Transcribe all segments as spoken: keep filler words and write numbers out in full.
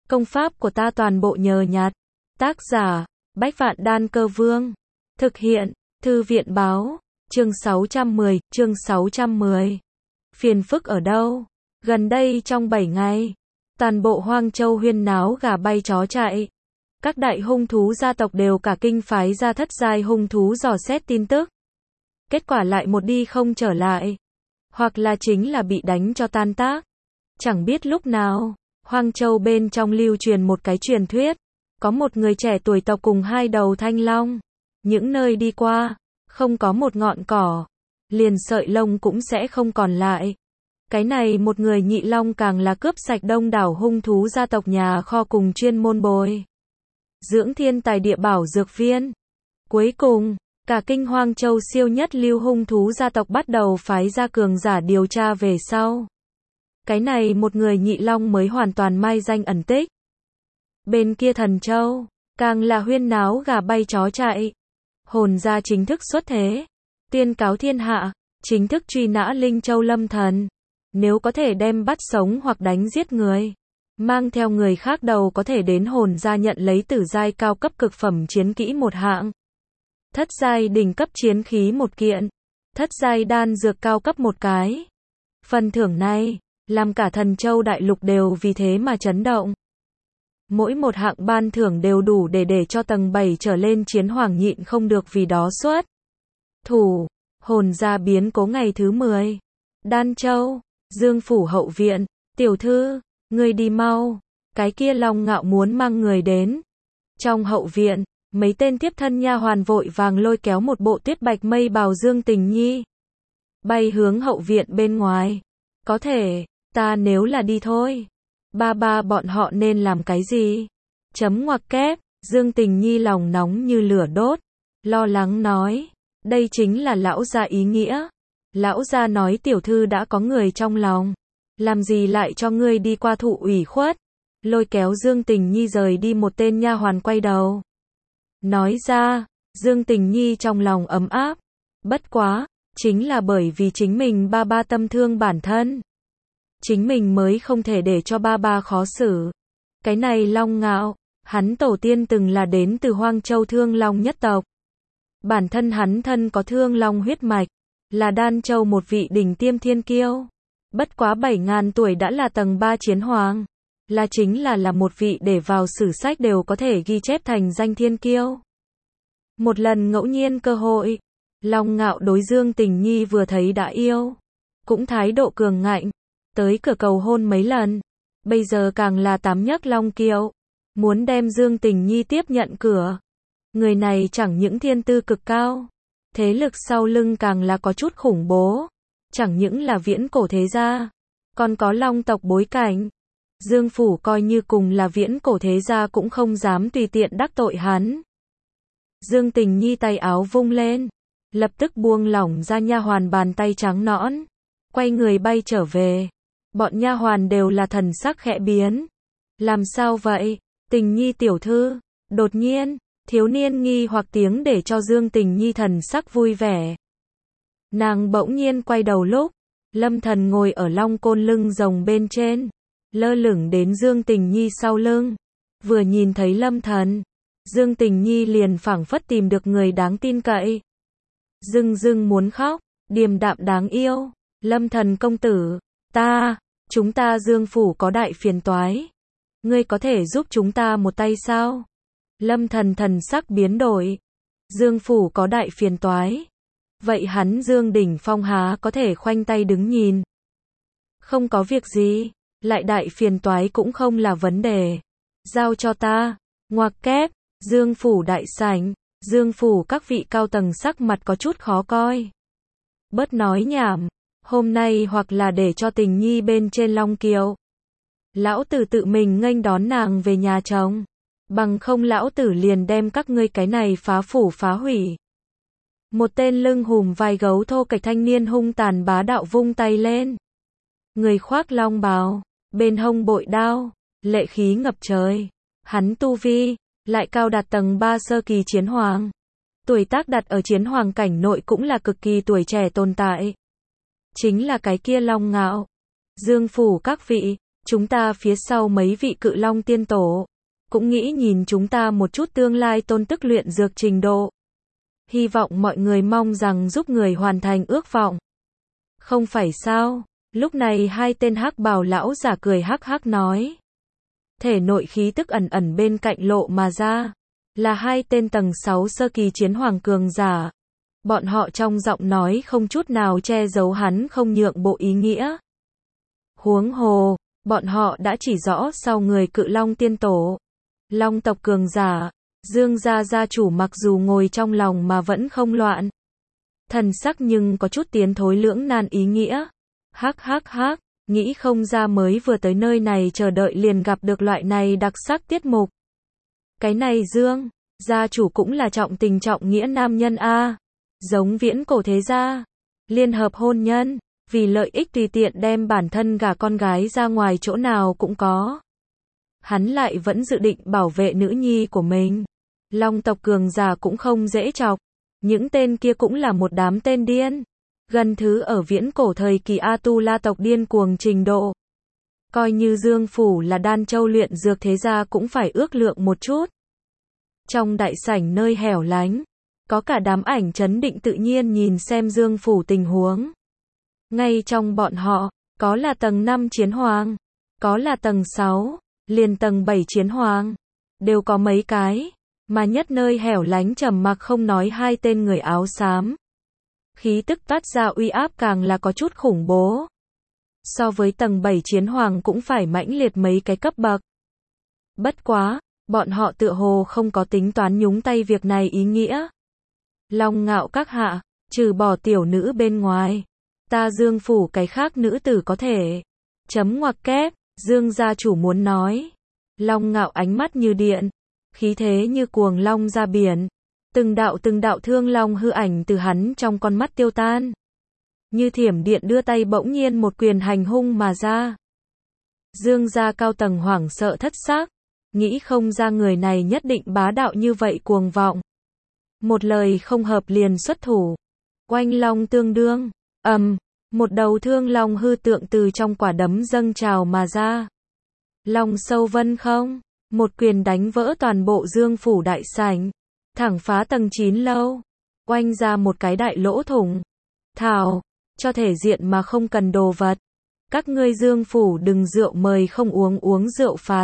Công pháp của ta toàn bộ nhờ nhặt. Tác giả, Bách Vạn Đan Cơ Vương. Thực hiện, Thư viện báo. Chương sáu trăm mười, chương sáu trăm mười. Phiền phức ở đâu? Gần đây trong bảy ngày, toàn bộ Hoang Châu huyên náo gà bay chó chạy. Các đại hung thú gia tộc đều cả kinh phái ra thất giai hung thú dò xét tin tức. Kết quả lại một đi không trở lại. Hoặc là chính là bị đánh cho tan tác. Chẳng biết lúc nào, Hoang Châu bên trong lưu truyền một cái truyền thuyết. Có một người trẻ tuổi tộc cùng hai đầu thanh long. Những nơi đi qua, không có một ngọn cỏ, liền sợi lông cũng sẽ không còn lại. Cái này một người nhị long càng là cướp sạch đông đảo hung thú gia tộc nhà kho cùng chuyên môn bồi dưỡng thiên tài địa bảo dược viên. Cuối cùng, cả kinh Hoang Châu siêu nhất lưu hung thú gia tộc bắt đầu phái ra cường giả điều tra về sau. Cái này một người nhị long mới hoàn toàn mai danh ẩn tích. Bên kia Thần Châu, càng là huyên náo gà bay chó chạy. Hồn gia chính thức xuất thế, tuyên cáo thiên hạ, chính thức truy nã Linh Châu Lâm Thần. Nếu có thể đem bắt sống hoặc đánh giết người, mang theo người khác đầu có thể đến hồn gia nhận lấy tử giai cao cấp cực phẩm chiến kỹ một hạng, thất giai đỉnh cấp chiến khí một kiện, thất giai đan dược cao cấp một cái. Phần thưởng này, làm cả Thần Châu đại lục đều vì thế mà chấn động. Mỗi một hạng ban thưởng đều đủ để để cho tầng bảy trở lên chiến hoàng nhịn không được vì đó xuất thủ. Hồn gia biến cố ngày thứ mười. Đan Châu, Dương phủ hậu viện, tiểu thư, ngươi đi mau, cái kia Long Ngạo muốn mang người đến. Trong hậu viện, mấy tên tiếp thân nha hoàn vội vàng lôi kéo một bộ tuyết bạch mây bào Dương Tình Nhi, bay hướng hậu viện bên ngoài. Có thể, ta nếu là đi thôi, ba ba bọn họ nên làm cái gì? Chấm ngoặc kép, Dương Tình Nhi lòng nóng như lửa đốt, lo lắng nói, đây chính là lão gia ý nghĩa. Lão gia nói tiểu thư đã có người trong lòng, làm gì lại cho ngươi đi qua thụ ủy khuất. Lôi kéo Dương Tình Nhi rời đi một tên nha hoàn quay đầu nói ra, Dương Tình Nhi trong lòng ấm áp. Bất quá, chính là bởi vì chính mình ba ba tâm thương bản thân, chính mình mới không thể để cho ba ba khó xử. Cái này Long Ngạo, hắn tổ tiên từng là đến từ Hoang Châu Thương Long nhất tộc. Bản thân hắn thân có Thương Long huyết mạch, là Đan Châu một vị đỉnh tiêm thiên kiêu. Bất quá bảy ngàn tuổi đã là tầng ba chiến hoàng, là chính là là một vị để vào sử sách đều có thể ghi chép thành danh thiên kiêu. Một lần ngẫu nhiên cơ hội, Long Ngạo đối Dương Tình Nhi vừa thấy đã yêu, cũng thái độ cường ngạnh, tới cửa cầu hôn mấy lần, bây giờ càng là tám nhấc long kiệu, muốn đem Dương Tình Nhi tiếp nhận cửa. Người này chẳng những thiên tư cực cao, thế lực sau lưng càng là có chút khủng bố, chẳng những là viễn cổ thế gia, còn có long tộc bối cảnh. Dương phủ coi như cùng là viễn cổ thế gia cũng không dám tùy tiện đắc tội hắn. Dương Tình Nhi tay áo vung lên, lập tức buông lỏng ra nha hoàn bàn tay trắng nõn, quay người bay trở về. Bọn nha hoàn đều là thần sắc khẽ biến. Làm sao vậy, Tình Nhi tiểu thư? Đột nhiên, thiếu niên nghi hoặc tiếng để cho Dương Tình Nhi thần sắc vui vẻ. Nàng bỗng nhiên quay đầu lúc, Lâm Thần ngồi ở long côn lưng rồng bên trên, lơ lửng đến Dương Tình Nhi sau lưng. Vừa nhìn thấy Lâm Thần, Dương Tình Nhi liền phảng phất tìm được người đáng tin cậy. Dưng dưng muốn khóc, điềm đạm đáng yêu. Lâm Thần công tử, ta, chúng ta Dương phủ có đại phiền toái. Ngươi có thể giúp chúng ta một tay sao? Lâm Thần thần sắc biến đổi. Dương phủ có đại phiền toái. Vậy hắn Dương Đỉnh Phong há có thể khoanh tay đứng nhìn? Không có việc gì, lại đại phiền toái cũng không là vấn đề. Giao cho ta. Ngoặc kép, Dương phủ đại sảnh, Dương phủ các vị cao tầng sắc mặt có chút khó coi. Bớt nói nhảm, hôm nay hoặc là để cho Tình Nhi bên trên long kiệu, lão tử tự mình nghênh đón nàng về nhà chồng, bằng không lão tử liền đem các ngươi cái này phá phủ phá hủy. Một tên lưng hùm vai gấu thô kệch thanh niên hung tàn bá đạo vung tay lên. Người khoác long bào, bên hông bội đao, lệ khí ngập trời. Hắn tu vi lại cao đạt tầng ba sơ kỳ chiến hoàng. Tuổi tác đặt ở chiến hoàng cảnh nội cũng là cực kỳ tuổi trẻ tồn tại. Chính là cái kia Long Ngạo. Dương phủ các vị, Chúng ta phía sau mấy vị cự long tiên tổ, cũng nghĩ nhìn chúng ta một chút tương lai tôn tức luyện dược trình độ. Hy vọng mọi người mong rằng giúp người hoàn thành ước vọng. Không phải sao? Lúc này hai tên hắc bào lão giả cười hắc hắc nói. Thể nội khí tức ẩn ẩn bên cạnh lộ mà ra. Là hai tên tầng sáu sơ kỳ chiến hoàng cường giả. Bọn họ trong giọng nói không chút nào che giấu hắn không nhượng bộ ý nghĩa. Huống hồ, bọn họ đã chỉ rõ sau người cự long tiên tổ. Long tộc cường giả, Dương gia gia chủ mặc dù ngồi trong lòng mà vẫn không loạn. Thần sắc nhưng có chút tiến thối lưỡng nan ý nghĩa. Hắc hắc hắc, nghĩ không ra mới vừa tới nơi này chờ đợi liền gặp được loại này đặc sắc tiết mục. Cái này Dương, gia chủ cũng là trọng tình trọng nghĩa nam nhân a, giống viễn cổ thế gia, liên hợp hôn nhân, vì lợi ích tùy tiện đem bản thân gả con gái ra ngoài chỗ nào cũng có. Hắn lại vẫn dự định bảo vệ nữ nhi của mình. Long tộc cường giả cũng không dễ chọc. Những tên kia cũng là một đám tên điên. Gần thứ ở viễn cổ thời kỳ A-tu-la tộc điên cuồng trình độ. Coi như Dương Phủ là đan châu luyện dược thế gia cũng phải ước lượng một chút. Trong đại sảnh nơi hẻo lánh, có cả đám ảnh trấn định tự nhiên nhìn xem Dương Phủ tình huống. Ngay trong bọn họ, có là tầng năm chiến hoàng, có là tầng sáu, liền tầng bảy chiến hoàng, đều có mấy cái, mà nhất nơi hẻo lánh trầm mặc không nói hai tên người áo xám. Khí tức toát ra uy áp càng là có chút khủng bố. So với tầng bảy chiến hoàng cũng phải mãnh liệt mấy cái cấp bậc. Bất quá, bọn họ tựa hồ không có tính toán nhúng tay việc này ý nghĩa. Long ngạo các hạ, trừ bỏ tiểu nữ bên ngoài, ta Dương Phủ cái khác nữ tử có thể. Chấm ngoặc kép, Dương gia chủ muốn nói. Long ngạo ánh mắt như điện, khí thế như cuồng long ra biển. Từng đạo từng đạo thương long hư ảnh từ hắn trong con mắt tiêu tan. Như thiểm điện đưa tay bỗng nhiên một quyền hành hung mà ra. Dương gia cao tầng hoảng sợ thất xác, nghĩ không ra người này nhất định bá đạo như vậy cuồng vọng. Một lời không hợp liền xuất thủ. Oanh long tương đương, ầm, một đầu thương long hư tượng từ trong quả đấm dâng trào mà ra. Long sâu vân không, một quyền đánh vỡ toàn bộ Dương Phủ đại sảnh, thẳng phá tầng chín lâu, oanh ra một cái đại lỗ thủng. Thảo, cho thể diện mà không cần đồ vật. Các ngươi Dương Phủ đừng rượu mời không uống uống rượu phạt.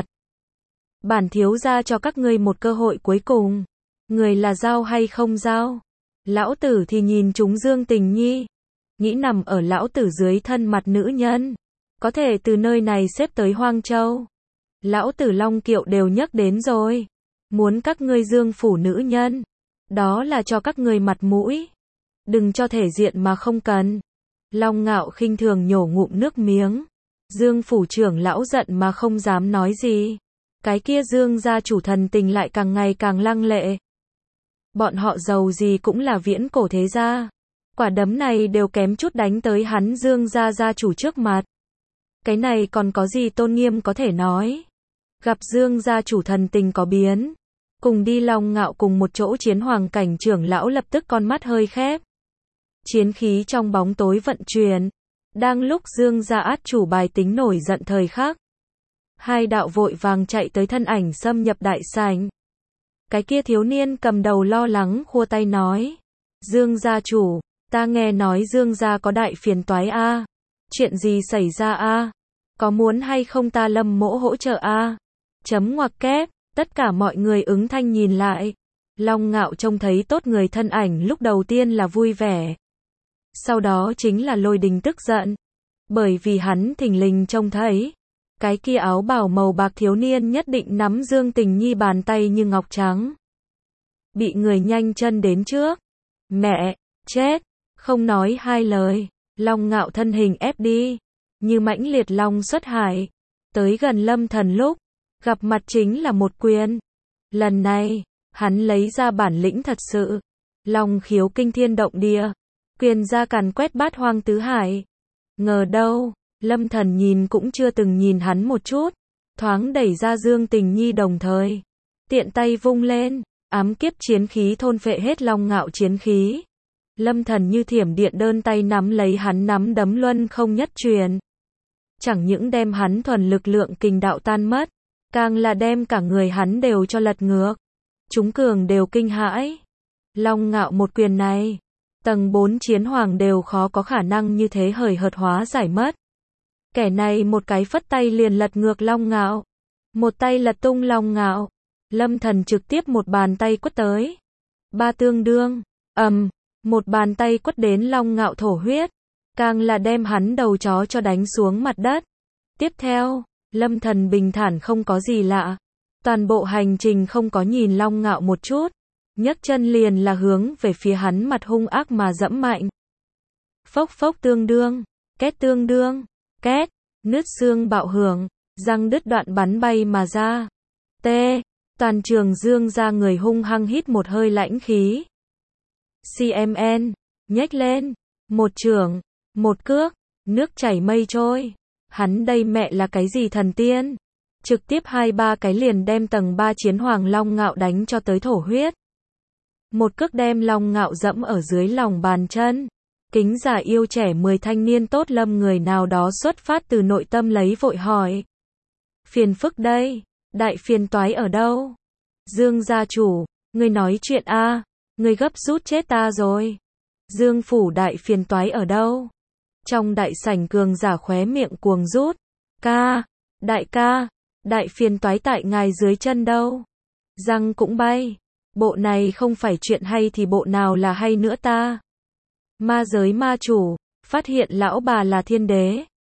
Bản thiếu gia cho các ngươi một cơ hội cuối cùng. Người là giao hay không giao? Lão tử thì nhìn chúng Dương Tình Nhi. Nghĩ nằm ở lão tử dưới thân mặt nữ nhân. Có thể từ nơi này xếp tới Hoang Châu. Lão tử Long Kiệu đều nhắc đến rồi. Muốn các ngươi Dương Phủ nữ nhân. Đó là cho các ngươi mặt mũi. Đừng cho thể diện mà không cần. Long ngạo khinh thường nhổ ngụm nước miếng. Dương Phủ trưởng lão giận mà không dám nói gì. Cái kia Dương gia chủ thần tình lại càng ngày càng lăng lệ. Bọn họ giàu gì cũng là viễn cổ thế gia. Quả đấm này đều kém chút đánh tới hắn Dương gia gia chủ trước mặt. Cái này còn có gì tôn nghiêm có thể nói. Gặp Dương gia chủ thần tình có biến. Cùng đi Long ngạo cùng một chỗ chiến hoàng cảnh trưởng lão lập tức con mắt hơi khép. Chiến khí trong bóng tối vận chuyển. Đang lúc Dương gia át chủ bài tính nổi giận thời khắc. Hai đạo vội vàng chạy tới thân ảnh xâm nhập đại sảnh. Cái kia thiếu niên cầm đầu lo lắng khua tay nói. Dương gia chủ, ta nghe nói Dương gia có đại phiền toái a. Chuyện gì xảy ra a? Có muốn hay không ta Lâm mỗ hỗ trợ a? Chấm ngoặc kép, tất cả mọi người ứng thanh nhìn lại. Long ngạo trông thấy tốt người thân ảnh lúc đầu tiên là vui vẻ. Sau đó chính là Lôi Đình tức giận. Bởi vì hắn thình lình trông thấy. Cái kia áo bào màu bạc thiếu niên nhất định nắm Dương Tình Nhi bàn tay như ngọc trắng. Bị người nhanh chân đến trước. Mẹ, chết, không nói hai lời. Long ngạo thân hình ép đi. Như mãnh liệt long xuất hải. Tới gần Lâm Thần lúc. Gặp mặt chính là một quyền. Lần này, hắn lấy ra bản lĩnh thật sự. Long khiếu kinh thiên động địa. Quyền ra càn quét bát hoang tứ hải. Ngờ đâu. Lâm Thần nhìn cũng chưa từng nhìn hắn một chút, thoáng đẩy ra Dương Tình Nhi đồng thời, tiện tay vung lên, ám kiếp chiến khí thôn phệ hết Long ngạo chiến khí. Lâm Thần như thiểm điện đơn tay nắm lấy hắn nắm đấm luân không nhất truyền. chẳng những đem hắn thuần lực lượng kình đạo tan mất, càng là đem cả người hắn đều cho lật ngược. Chúng cường đều kinh hãi. Long Ngạo một quyền này, tầng bốn chiến hoàng đều khó có khả năng như thế hời hợt hóa giải mất. Kẻ này một cái phất tay liền lật ngược Long Ngạo, một tay lật tung Long Ngạo. Lâm Thần trực tiếp một bàn tay quất tới. Ba tương đương, ầm, um, một bàn tay quất đến Long Ngạo thổ huyết, càng là đem hắn đầu chó cho đánh xuống mặt đất. Tiếp theo, Lâm Thần bình thản không có gì lạ, toàn bộ hành trình không có nhìn Long Ngạo một chút, nhấc chân liền là hướng về phía hắn mặt hung ác mà dẫm mạnh. Phốc phốc tương đương, két tương đương, két, nứt xương bạo hưởng, răng đứt đoạn bắn bay mà ra. T, toàn trường Dương ra người hung hăng hít một hơi lãnh khí. xê em en, nhếch lên, một chưởng, một cước, nước chảy mây trôi. Hắn đây mẹ là cái gì thần tiên? Trực tiếp hai ba cái liền đem tầng ba chiến hoàng Long Ngạo đánh cho tới thổ huyết. Một cước đem Long Ngạo dẫm ở dưới lòng bàn chân. Kính giả yêu trẻ mười thanh niên tốt lâm người nào đó xuất phát từ nội tâm lấy vội hỏi. Phiền phức đây, đại phiền toái ở đâu? Dương gia chủ, ngươi nói chuyện a, ngươi gấp rút chết ta rồi. Dương phủ đại phiền toái ở đâu? Trong đại sảnh cường giả khóe miệng cuồng rút. Ca, đại ca, đại phiền toái tại ngài dưới chân đâu? Răng cũng bay. Bộ này không phải chuyện hay thì bộ nào là hay nữa ta? Ma giới ma chủ, phát hiện lão bà là thiên đế.